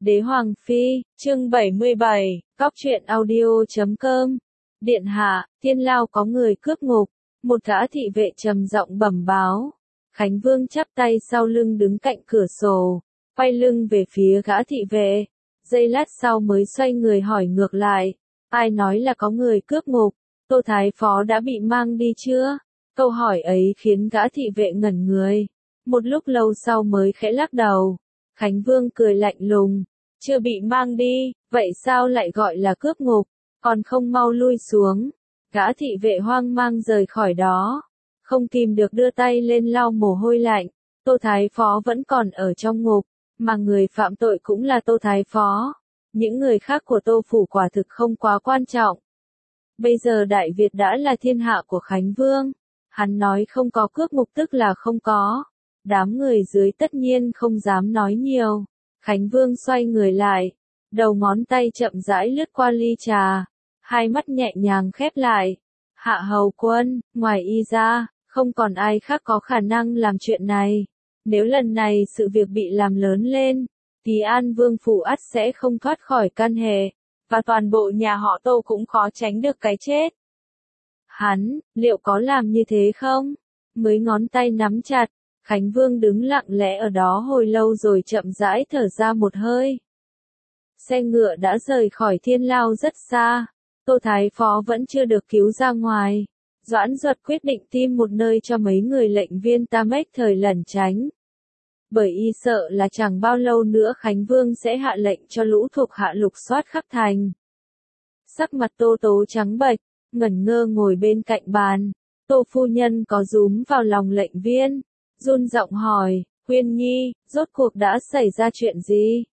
Đế Hoàng Phi, chương 77, Cóc truyện audio.com. Điện hạ, Thiên Lao có người cướp ngục, một gã thị vệ trầm giọng bẩm báo. Khánh Vương chắp tay sau lưng đứng cạnh cửa sổ, quay lưng về phía gã thị vệ. Giây lát sau mới xoay người hỏi ngược lại, ai nói là có người cướp ngục, Tô Thái Phó đã bị mang đi chưa? Câu hỏi ấy khiến gã thị vệ ngẩn người, một lúc lâu sau mới khẽ lắc đầu. Khánh Vương cười lạnh lùng, chưa bị mang đi, vậy sao lại gọi là cướp ngục, còn không mau lui xuống. Gã thị vệ hoang mang rời khỏi đó, không kìm được đưa tay lên lau mồ hôi lạnh. Tô Thái Phó vẫn còn ở trong ngục, mà người phạm tội cũng là Tô Thái Phó. Những người khác của Tô Phủ quả thực không quá quan trọng. Bây giờ Đại Việt đã là thiên hạ của Khánh Vương. Hắn nói không có cướp ngục tức là không có. Đám người dưới tất nhiên không dám nói nhiều. Khánh Vương xoay người lại, đầu ngón tay chậm rãi lướt qua ly trà, hai mắt nhẹ nhàng khép lại. Hạ hầu quân, ngoài y ra, không còn ai khác có khả năng làm chuyện này. Nếu lần này sự việc bị làm lớn lên, thì An Vương Phủ ắt sẽ không thoát khỏi can hệ, và toàn bộ nhà họ Tô cũng khó tránh được cái chết. Hắn, liệu có làm như thế không? Mấy ngón tay nắm chặt, Khánh Vương đứng lặng lẽ ở đó hồi lâu rồi chậm rãi thở ra một hơi. Xe ngựa đã rời khỏi Thiên Lao rất xa, Tô Thái Phó vẫn chưa được cứu ra ngoài. Doãn Duật quyết định tìm một nơi cho mấy người lệnh viên Tam Ếch thời lẩn tránh. Bởi y sợ là chẳng bao lâu nữa Khánh Vương sẽ hạ lệnh cho lũ thuộc hạ lục soát khắp thành. Sắc mặt Tô Tố trắng bệch, ngẩn ngơ ngồi bên cạnh bàn. Tô phu nhân có rúm vào lòng lệnh viên, run giọng hỏi, Huyên Nhi, rốt cuộc đã xảy ra chuyện gì?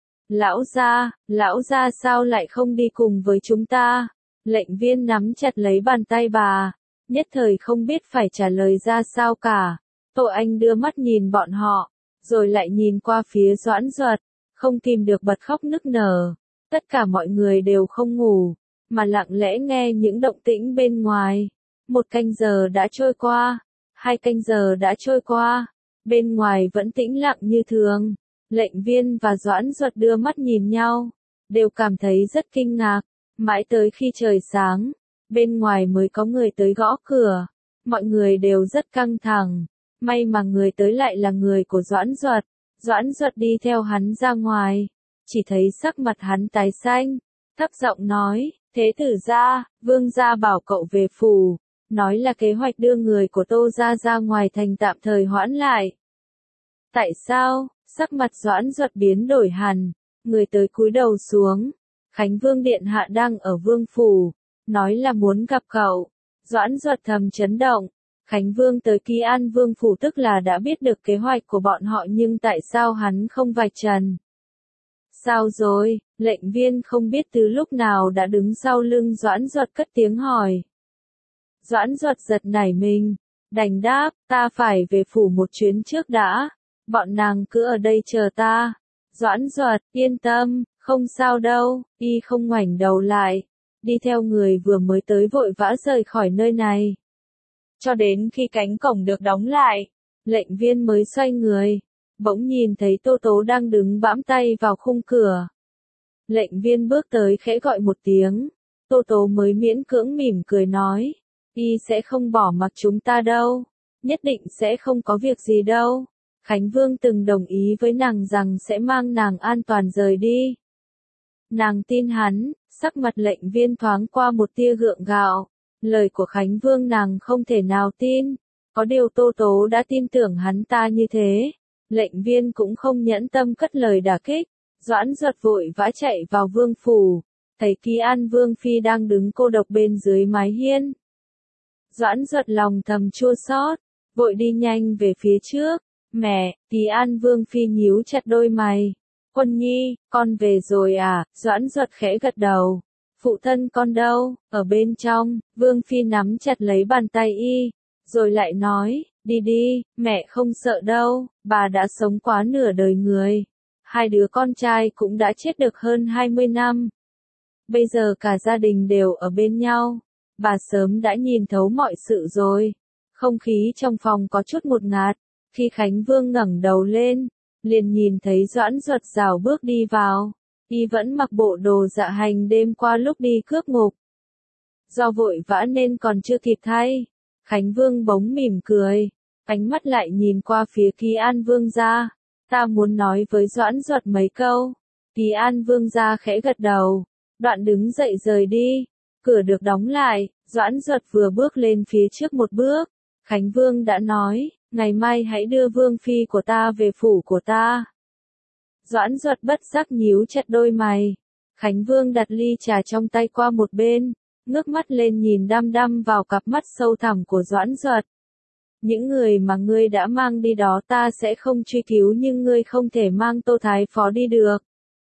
Lão gia sao lại không đi cùng với chúng ta? Lệnh viên nắm chặt lấy bàn tay bà, nhất thời không biết phải trả lời ra sao cả. Tô Anh đưa mắt nhìn bọn họ, rồi lại nhìn qua phía Doãn Duật, không kìm được bật khóc nức nở. Tất cả mọi người đều không ngủ, mà lặng lẽ nghe những động tĩnh bên ngoài. 1 canh giờ đã trôi qua, 2 canh giờ đã trôi qua, bên ngoài vẫn tĩnh lặng như thường. Lệnh viên và Doãn Duật đưa mắt nhìn nhau, đều cảm thấy rất kinh ngạc. Mãi tới khi trời sáng, bên ngoài mới có người tới gõ cửa. Mọi người đều rất căng thẳng. May mà người tới lại là người của Doãn Duật. Doãn Duật đi theo hắn ra ngoài, chỉ thấy sắc mặt hắn tái xanh, thấp giọng nói, thế tử gia, vương gia bảo cậu về phủ, nói là kế hoạch đưa người của Tô gia ra ngoài thành tạm thời hoãn lại. Tại sao? Sắc mặt Doãn Duật biến đổi hẳn, người tới cúi đầu xuống. Khánh Vương điện hạ đang ở vương phủ, nói là muốn gặp cậu. Doãn Duật thầm chấn động. Khánh Vương tới Kỳ An Vương phủ tức là đã biết được kế hoạch của bọn họ, nhưng tại sao hắn không vạch trần? Sao rồi? Lệnh viên không biết từ lúc nào đã đứng sau lưng Doãn Duật cất tiếng hỏi. Doãn Duật giật nảy mình, đành đáp, ta phải về phủ một chuyến trước đã. Bọn nàng cứ ở đây chờ ta. Doãn Duật, yên tâm, không sao đâu. Y không ngoảnh đầu lại, đi theo người vừa mới tới vội vã rời khỏi nơi này. Cho đến khi cánh cổng được đóng lại, lệnh viên mới xoay người, bỗng nhìn thấy Tô Tố đang đứng bõm tay vào khung cửa. Lệnh viên bước tới khẽ gọi một tiếng, Tô Tố mới miễn cưỡng mỉm cười nói, y sẽ không bỏ mặc chúng ta đâu, nhất định sẽ không có việc gì đâu. Khánh Vương từng đồng ý với nàng rằng sẽ mang nàng an toàn rời đi. Nàng tin hắn, sắc mặt lệnh viên thoáng qua một tia gượng gạo. Lời của Khánh Vương nàng không thể nào tin, có điều Tô Tố đã tin tưởng hắn ta như thế. Lệnh viên cũng không nhẫn tâm cất lời đả kích. Doãn Duật vội vã chạy vào vương phủ, thấy Kỳ An Vương Phi đang đứng cô độc bên dưới mái hiên. Doãn Duật lòng thầm chua xót, vội đi nhanh về phía trước. Mẹ, Kỳ An Vương Phi nhíu chặt đôi mày. Quân nhi, con về rồi à? Doãn Duật khẽ gật đầu. Phụ thân con đâu? Ở bên trong. Vương Phi nắm chặt lấy bàn tay y, rồi lại nói, đi đi, mẹ không sợ đâu, bà đã sống quá nửa đời người. 2 đứa con trai cũng đã chết được hơn 20 năm. Bây giờ cả gia đình đều ở bên nhau. Bà sớm đã nhìn thấu mọi sự rồi. Không khí trong phòng có chút ngột ngạt. Khi Khánh Vương ngẩng đầu lên, liền nhìn thấy Doãn Duật rảo bước đi vào. Y vẫn mặc bộ đồ dạ hành đêm qua lúc đi cướp ngục. Do vội vã nên còn chưa kịp thay. Khánh Vương bỗng mỉm cười, ánh mắt lại nhìn qua phía Kỳ An Vương gia. Ta muốn nói với Doãn Duật mấy câu. Kỳ An Vương gia khẽ gật đầu, đoạn đứng dậy rời đi. Cửa được đóng lại, Doãn Duật vừa bước lên phía trước một bước. Khánh Vương đã nói, ngày mai hãy đưa Vương Phi của ta về phủ của ta. Doãn Duật bất giác nhíu chặt đôi mày. Khánh Vương đặt ly trà trong tay qua một bên, ngước mắt lên nhìn đăm đăm vào cặp mắt sâu thẳm của Doãn Duật. Những người mà ngươi đã mang đi đó ta sẽ không truy cứu, nhưng ngươi không thể mang Tô Thái Phó đi được.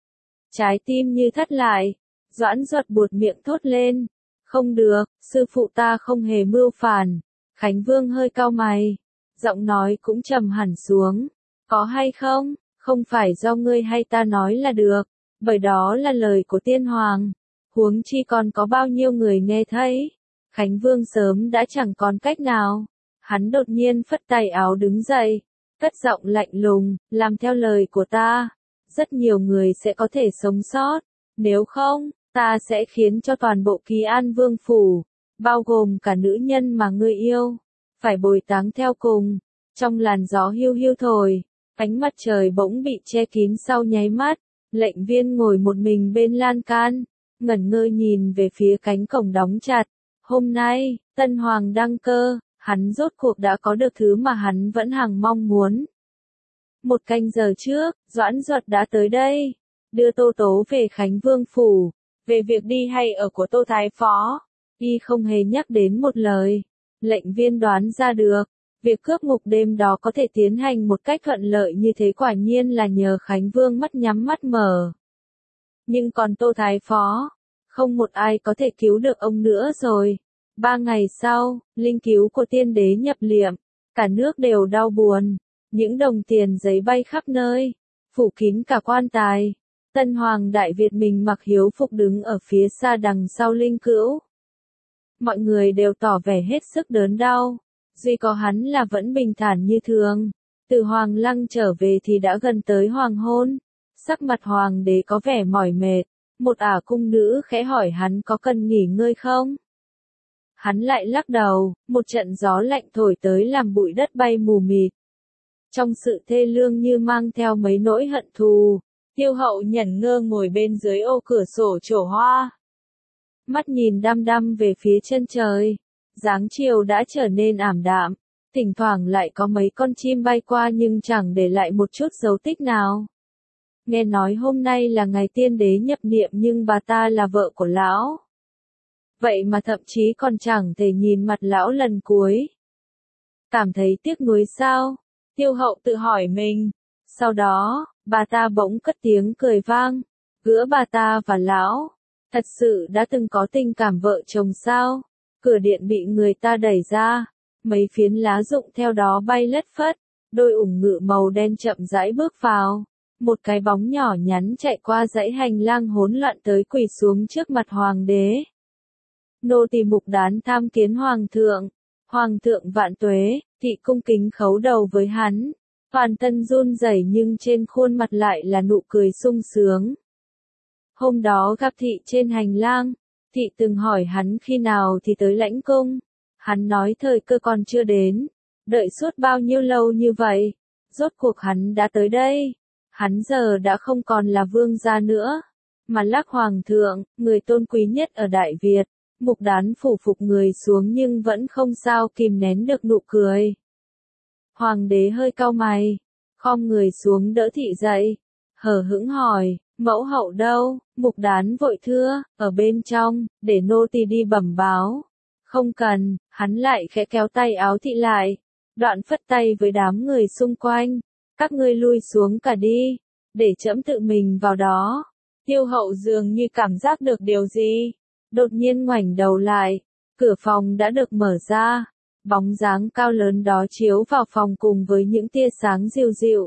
Trái tim như thắt lại, Doãn Duật buột miệng thốt lên. Không được, sư phụ ta không hề mưu phản. Khánh Vương hơi cau mày, giọng nói cũng trầm hẳn xuống. Có hay không, không phải do ngươi hay ta nói là được, bởi đó là lời của tiên hoàng. Huống chi còn có bao nhiêu người nghe thấy. Khánh Vương sớm đã chẳng còn cách nào. Hắn đột nhiên phất tay áo đứng dậy, cất giọng lạnh lùng, làm theo lời của ta. Rất nhiều người sẽ có thể sống sót, nếu không, ta sẽ khiến cho toàn bộ Kỳ An Vương phủ, bao gồm cả nữ nhân mà ngươi yêu, phải bồi táng theo cùng. Trong làn gió hiu hiu thổi, ánh mặt trời bỗng bị che kín sau nháy mắt. Lệnh Viên ngồi một mình bên lan can, ngẩn ngơ nhìn về phía cánh cổng đóng chặt. Hôm nay, Tân Hoàng đăng cơ, hắn rốt cuộc đã có được thứ mà hắn vẫn hằng mong muốn. Một canh giờ trước, Doãn Duật đã tới đây, đưa Tô Tố về Khánh Vương phủ. Về việc đi hay ở của Tô Thái Phó, y không hề nhắc đến một lời. Lệnh Viên đoán ra được, việc cướp ngục đêm đó có thể tiến hành một cách thuận lợi như thế quả nhiên là nhờ Khánh Vương mắt nhắm mắt mở. Nhưng còn Tô Thái Phó, không một ai có thể cứu được ông nữa rồi. 3 ngày sau, linh cứu của tiên đế nhập liệm, cả nước đều đau buồn, những đồng tiền giấy bay khắp nơi, phủ kín cả quan tài. Tân Hoàng Đại Việt mình mặc hiếu phục đứng ở phía xa đằng sau linh cữu. Mọi người đều tỏ vẻ hết sức đớn đau, duy có hắn là vẫn bình thản như thường. Từ Hoàng Lăng trở về thì đã gần tới hoàng hôn, sắc mặt Hoàng đế có vẻ mỏi mệt, một ả cung nữ khẽ hỏi hắn có cần nghỉ ngơi không? Hắn lại lắc đầu, một trận gió lạnh thổi tới làm bụi đất bay mù mịt. Trong sự thê lương như mang theo mấy nỗi hận thù, Tiêu Hậu nhẫn ngơ ngồi bên dưới ô cửa sổ trổ hoa. Mắt nhìn đăm đăm về phía chân trời, dáng chiều đã trở nên ảm đạm, thỉnh thoảng lại có mấy con chim bay qua nhưng chẳng để lại một chút dấu tích nào. Nghe nói hôm nay là ngày tiên đế nhập niệm nhưng bà ta là vợ của lão. Vậy mà thậm chí còn chẳng thể nhìn mặt lão lần cuối. Cảm thấy tiếc nuối sao? Tiêu Hậu tự hỏi mình. Sau đó, bà ta bỗng cất tiếng cười vang. Giữa bà ta và lão, thật sự đã từng có tình cảm vợ chồng sao? Cửa điện bị người ta đẩy ra, mấy phiến lá rụng theo đó bay lất phất, đôi ủng ngựa màu đen chậm rãi bước vào. Một cái bóng nhỏ nhắn chạy qua dãy hành lang hỗn loạn tới quỳ xuống trước mặt hoàng đế. Nô tỳ Mục Đán tham kiến hoàng thượng vạn tuế. Thị cung kính khấu đầu với hắn, toàn thân run rẩy nhưng trên khuôn mặt lại là nụ cười sung sướng. Hôm đó gặp thị trên hành lang, thị từng hỏi hắn khi nào thì tới lãnh cung. Hắn nói thời cơ còn chưa đến, đợi suốt bao nhiêu lâu như vậy, rốt cuộc hắn đã tới đây. Hắn giờ đã không còn là vương gia nữa, mà Lắc hoàng thượng, người tôn quý nhất ở Đại Việt. Mục Đán phủ phục người xuống nhưng vẫn không sao kìm nén được nụ cười. Hoàng đế hơi cau mày, khom người xuống đỡ thị dậy, hờ hững hỏi, mẫu hậu đâu? Mục Đán vội thưa, ở bên trong, để nô tỳ đi bẩm báo. Không cần, hắn lại khẽ kéo tay áo thị lại, đoạn phất tay với đám người xung quanh, các ngươi lui xuống cả đi, để trẫm tự mình vào đó. Tiêu Hậu dường như cảm giác được điều gì, đột nhiên ngoảnh đầu lại, cửa phòng đã được mở ra, bóng dáng cao lớn đó chiếu vào phòng cùng với những tia sáng dịu dịu.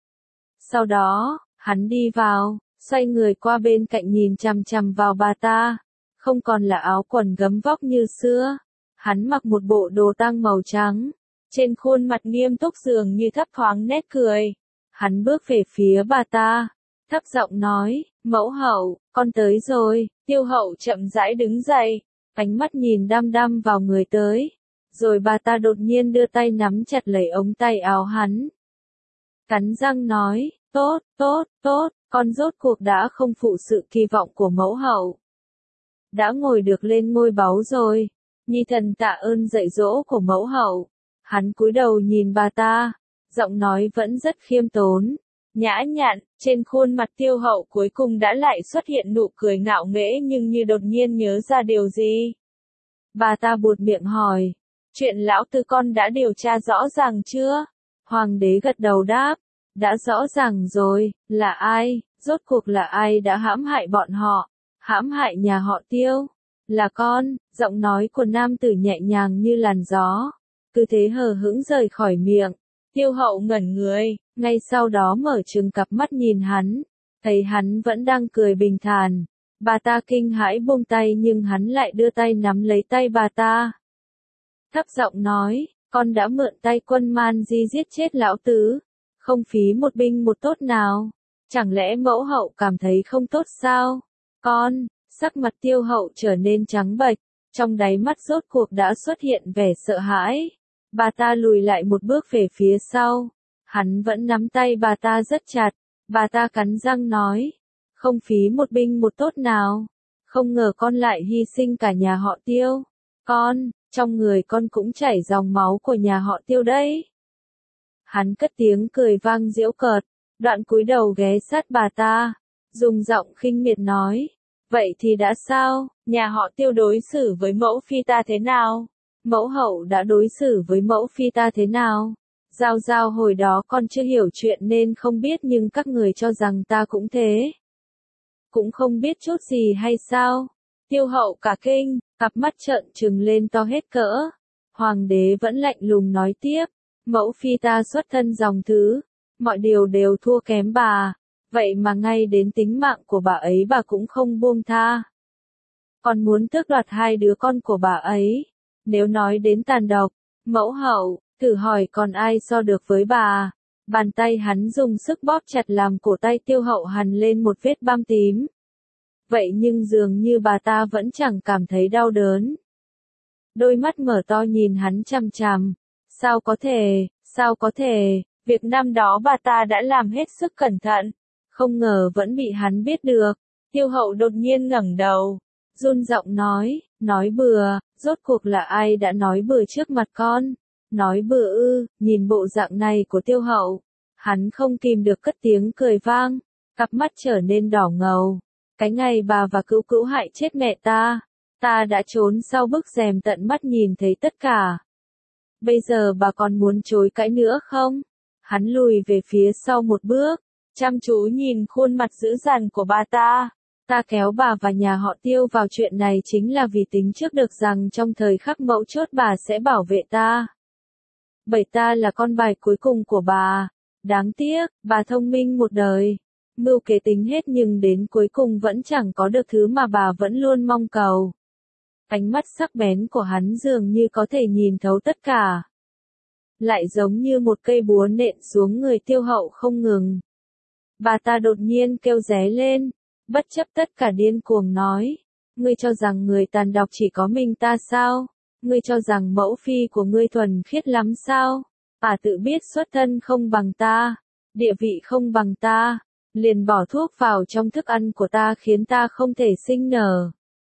Sau đó, hắn đi vào, xoay người qua bên cạnh nhìn chằm chằm vào bà ta, không còn là áo quần gấm vóc như xưa, hắn mặc một bộ đồ tang màu trắng, trên khuôn mặt nghiêm túc dường như thấp thoáng nét cười. Hắn bước về phía bà ta, thấp giọng nói, mẫu hậu, con tới rồi. Tiêu hậu chậm rãi đứng dậy, ánh mắt nhìn đăm đăm vào người tới. Rồi bà ta đột nhiên đưa tay nắm chặt lấy ống tay áo hắn. Cắn răng nói, tốt, tốt, tốt, con rốt cuộc đã không phụ sự kỳ vọng của mẫu hậu. Đã ngồi được lên ngôi báu rồi. Nhi thần tạ ơn dạy dỗ của mẫu hậu. Hắn cúi đầu nhìn bà ta, giọng nói vẫn rất khiêm tốn, nhã nhặn. Trên khuôn mặt tiêu hậu cuối cùng đã lại xuất hiện nụ cười ngạo nghễ, nhưng như đột nhiên nhớ ra điều gì. Bà ta buột miệng hỏi, chuyện lão tư con đã điều tra rõ ràng chưa? Hoàng đế gật đầu đáp, đã rõ ràng rồi. Là ai, rốt cuộc là ai đã hãm hại bọn họ, hãm hại nhà họ Tiêu? Là con. Giọng nói của nam tử nhẹ nhàng như làn gió, cứ thế hờ hững rời khỏi miệng. Tiêu hậu ngẩn người, ngay sau đó mở trừng cặp mắt nhìn hắn, thấy hắn vẫn đang cười bình thản. Bà ta kinh hãi buông tay, nhưng hắn lại đưa tay nắm lấy tay bà ta. Thấp giọng nói, con đã mượn tay quân Man Di giết chết lão tứ, không phí một binh một tốt nào. Chẳng lẽ mẫu hậu cảm thấy không tốt sao? Con, sắc mặt tiêu hậu trở nên trắng bệch, trong đáy mắt rốt cuộc đã xuất hiện vẻ sợ hãi. Bà ta lùi lại một bước về phía sau. Hắn vẫn nắm tay bà ta rất chặt. Bà ta cắn răng nói, không phí một binh một tốt nào. Không ngờ con lại hy sinh cả nhà họ Tiêu. Con, trong người con cũng chảy dòng máu của nhà họ Tiêu đấy. Hắn cất tiếng cười vang giễu cợt, đoạn cúi đầu ghé sát bà ta, dùng giọng khinh miệt nói, vậy thì đã sao, nhà họ Tiêu đối xử với mẫu phi ta thế nào? Mẫu hậu đã đối xử với mẫu phi ta thế nào? Giao giao hồi đó con chưa hiểu chuyện nên không biết, nhưng các người cho rằng ta cũng thế. Cũng không biết chút gì hay sao? Tiêu hậu cả kinh, cặp mắt trợn trừng lên to hết cỡ. Hoàng đế vẫn lạnh lùng nói tiếp, mẫu phi ta xuất thân dòng thứ, mọi điều đều thua kém bà, vậy mà ngay đến tính mạng của bà ấy bà cũng không buông tha. Còn muốn tước đoạt hai đứa con của bà ấy. Nếu nói đến tàn độc, mẫu hậu, thử hỏi còn ai so được với bà. Bàn tay hắn dùng sức bóp chặt làm cổ tay tiêu hậu hằn lên một vết băm tím. Vậy nhưng dường như bà ta vẫn chẳng cảm thấy đau đớn. Đôi mắt mở to nhìn hắn chằm chằm. Sao có thể, việc năm đó bà ta đã làm hết sức cẩn thận, không ngờ vẫn bị hắn biết được. Tiêu hậu đột nhiên ngẩng đầu, run giọng nói bừa, rốt cuộc là ai đã nói bừa trước mặt con? Nói bừa ư? Nhìn bộ dạng này của tiêu hậu, hắn không kìm được cất tiếng cười vang, cặp mắt trở nên đỏ ngầu. Cái ngày bà và cữu cữu hại chết mẹ ta đã trốn sau bức rèm tận mắt nhìn thấy tất cả. Bây giờ bà còn muốn chối cãi nữa không? Hắn lùi về phía sau một bước, chăm chú nhìn khuôn mặt dữ dằn của bà ta. Ta kéo bà và nhà họ Tiêu vào chuyện này chính là vì tính trước được rằng trong thời khắc mấu chốt bà sẽ bảo vệ ta. Bởi ta là con bài cuối cùng của bà. Đáng tiếc, bà thông minh một đời, mưu kế tính hết nhưng đến cuối cùng vẫn chẳng có được thứ mà bà vẫn luôn mong cầu. Ánh mắt sắc bén của hắn dường như có thể nhìn thấu tất cả. Lại giống như một cây búa nện xuống người tiêu hậu không ngừng. Bà ta đột nhiên kêu ré lên, bất chấp tất cả điên cuồng nói. Ngươi cho rằng người tàn độc chỉ có mình ta sao? Ngươi cho rằng mẫu phi của ngươi thuần khiết lắm sao? Tự biết xuất thân không bằng ta, địa vị không bằng ta, liền bỏ thuốc vào trong thức ăn của ta khiến ta không thể sinh nở.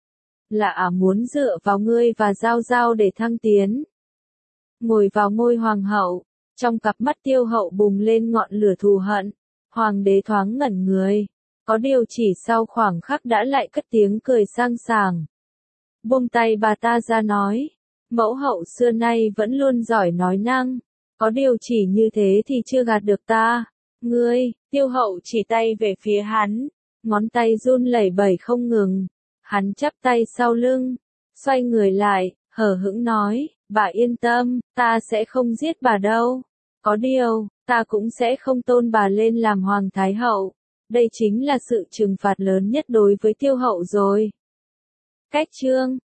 Là muốn dựa vào ngươi và giao giao để thăng tiến. Ngồi vào ngôi hoàng hậu, trong cặp mắt tiêu hậu bùng lên ngọn lửa thù hận. Hoàng đế thoáng ngẩn người, có điều chỉ sau khoảng khắc đã lại cất tiếng cười sang sảng. Buông tay bà ta ra nói, mẫu hậu xưa nay vẫn luôn giỏi nói năng, có điều chỉ như thế thì chưa gạt được ta. Ngươi, tiêu hậu chỉ tay về phía hắn, ngón tay run lẩy bẩy không ngừng. Hắn chắp tay sau lưng, xoay người lại, hờ hững nói, bà yên tâm, ta sẽ không giết bà đâu. Có điều, ta cũng sẽ không tôn bà lên làm hoàng thái hậu. Đây chính là sự trừng phạt lớn nhất đối với tiêu hậu rồi. Cách chương